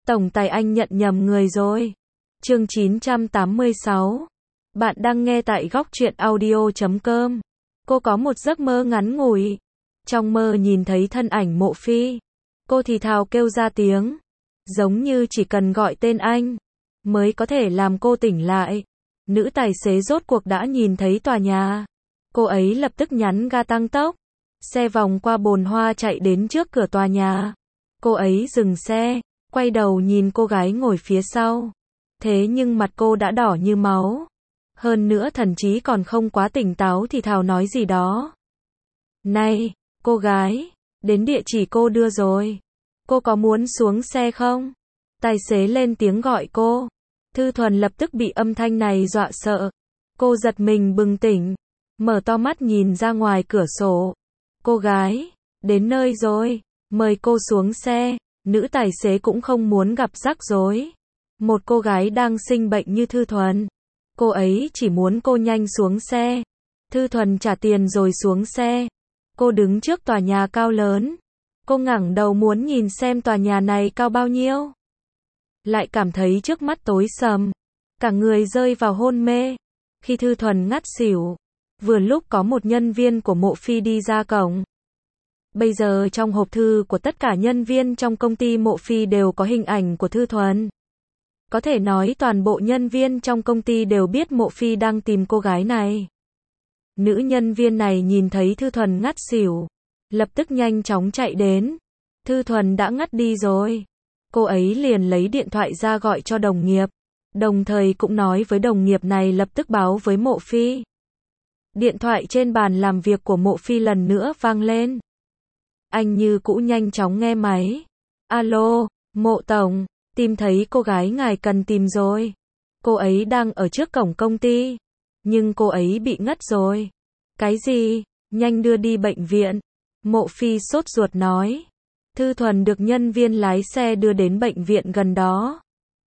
Tổng tài anh nhận nhầm người rồi. Chương 986. Bạn đang nghe tại góc truyện audio.com. Cô có một giấc mơ ngắn ngủi. Trong mơ nhìn thấy thân ảnh Mộ Phi. Cô thì thào kêu ra tiếng. Giống như chỉ cần gọi tên anh mới có thể làm cô tỉnh lại. Nữ tài xế rốt cuộc đã nhìn thấy tòa nhà. Cô ấy lập tức nhấn ga tăng tốc. Xe vòng qua bồn hoa chạy đến trước cửa tòa nhà. Cô ấy dừng xe, quay đầu nhìn cô gái ngồi phía sau. Thế nhưng mặt cô đã đỏ như máu. Hơn nữa thần trí còn không quá tỉnh táo thì thào nói gì đó. Này, cô gái, đến địa chỉ cô đưa rồi. Cô có muốn xuống xe không? Tài xế lên tiếng gọi cô. Thư Thuần lập tức bị âm thanh này dọa sợ. Cô giật mình bừng tỉnh, mở to mắt nhìn ra ngoài cửa sổ. Cô gái, đến nơi rồi, mời cô xuống xe. Nữ tài xế cũng không muốn gặp rắc rối. Một cô gái đang sinh bệnh như Thư Thuần. Cô ấy chỉ muốn cô nhanh xuống xe. Thư Thuần trả tiền rồi xuống xe. Cô đứng trước tòa nhà cao lớn. Cô ngẩng đầu muốn nhìn xem tòa nhà này cao bao nhiêu. Lại cảm thấy trước mắt tối sầm. Cả người rơi vào hôn mê. Khi Thư Thuần ngất xỉu, vừa lúc có một nhân viên của Mộ Phi đi ra cổng. Bây giờ trong hộp thư của tất cả nhân viên trong công ty Mộ Phi đều có hình ảnh của Thư Thuần. Có thể nói toàn bộ nhân viên trong công ty đều biết Mộ Phi đang tìm cô gái này. Nữ nhân viên này nhìn thấy Thư Thuần ngất xỉu, lập tức nhanh chóng chạy đến. Thư Thuần đã ngất đi rồi. Cô ấy liền lấy điện thoại ra gọi cho đồng nghiệp, đồng thời cũng nói với đồng nghiệp này lập tức báo với Mộ Phi. Điện thoại trên bàn làm việc của Mộ Phi lần nữa vang lên. Anh như cũ nhanh chóng nghe máy. Alo, Mộ Tổng, tìm thấy cô gái ngài cần tìm rồi. Cô ấy đang ở trước cổng công ty, nhưng cô ấy bị ngất rồi. Cái gì? Nhanh đưa đi bệnh viện. Mộ Phi sốt ruột nói. Thư Thuần được nhân viên lái xe đưa đến bệnh viện gần đó.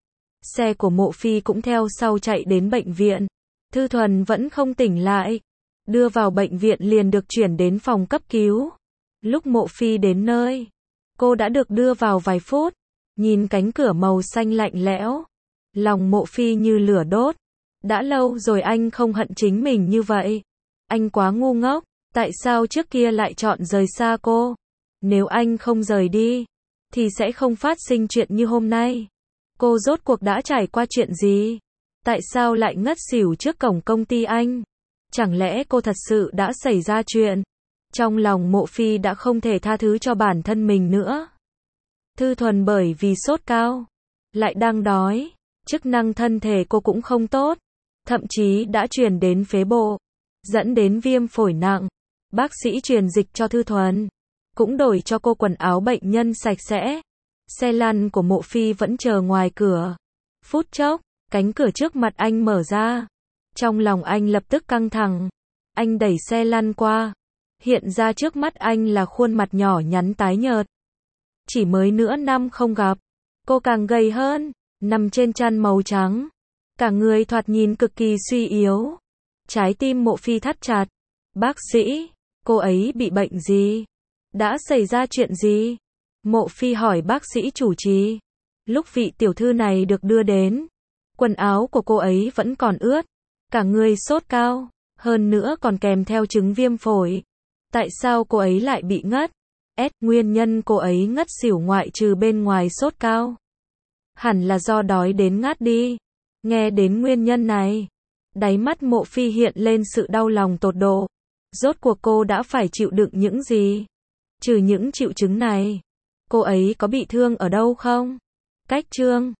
Xe của Mộ Phi cũng theo sau chạy đến bệnh viện. Thư Thuần vẫn không tỉnh lại. Đưa vào bệnh viện liền được chuyển đến phòng cấp cứu. Lúc Mộ Phi đến nơi, cô đã được đưa vào vài phút. Nhìn cánh cửa màu xanh lạnh lẽo, lòng Mộ Phi như lửa đốt. Đã lâu rồi anh không hận chính mình như vậy. Anh quá ngu ngốc, tại sao trước kia lại chọn rời xa cô? Nếu anh không rời đi, thì sẽ không phát sinh chuyện như hôm nay. Cô rốt cuộc đã trải qua chuyện gì? Tại sao lại ngất xỉu trước cổng công ty anh? Chẳng lẽ cô thật sự đã xảy ra chuyện? Trong lòng Mộ Phi đã không thể tha thứ cho bản thân mình nữa. Thư Thuần bởi vì sốt cao, lại đang đói, chức năng thân thể cô cũng không tốt, thậm chí đã truyền đến phế bộ, dẫn đến viêm phổi nặng. Bác sĩ truyền dịch cho Thư Thuần, cũng đổi cho cô quần áo bệnh nhân sạch sẽ. Xe lăn của Mộ Phi vẫn chờ ngoài cửa. Phút chốc, cánh cửa trước mặt anh mở ra. Trong lòng anh lập tức căng thẳng. Anh đẩy xe lăn qua. Hiện ra trước mắt anh là khuôn mặt nhỏ nhắn tái nhợt. Chỉ mới nửa năm không gặp, cô càng gầy hơn, nằm trên chăn màu trắng. Cả người thoạt nhìn cực kỳ suy yếu. Trái tim Mộ Phi thắt chặt. Bác sĩ, cô ấy bị bệnh gì? Đã xảy ra chuyện gì? Mộ Phi hỏi bác sĩ chủ trì. Lúc vị tiểu thư này được đưa đến, quần áo của cô ấy vẫn còn ướt. Cả người sốt cao, hơn nữa còn kèm theo chứng viêm phổi. Tại sao cô ấy lại bị ngất? Nguyên nhân cô ấy ngất xỉu ngoại trừ bên ngoài sốt cao, hẳn là do đói đến ngất đi. Nghe đến nguyên nhân này, đáy mắt Mộ Phi hiện lên sự đau lòng tột độ. Rốt cuộc cô đã phải chịu đựng những gì? Trừ những triệu chứng này, cô ấy có bị thương ở đâu không? Cách chương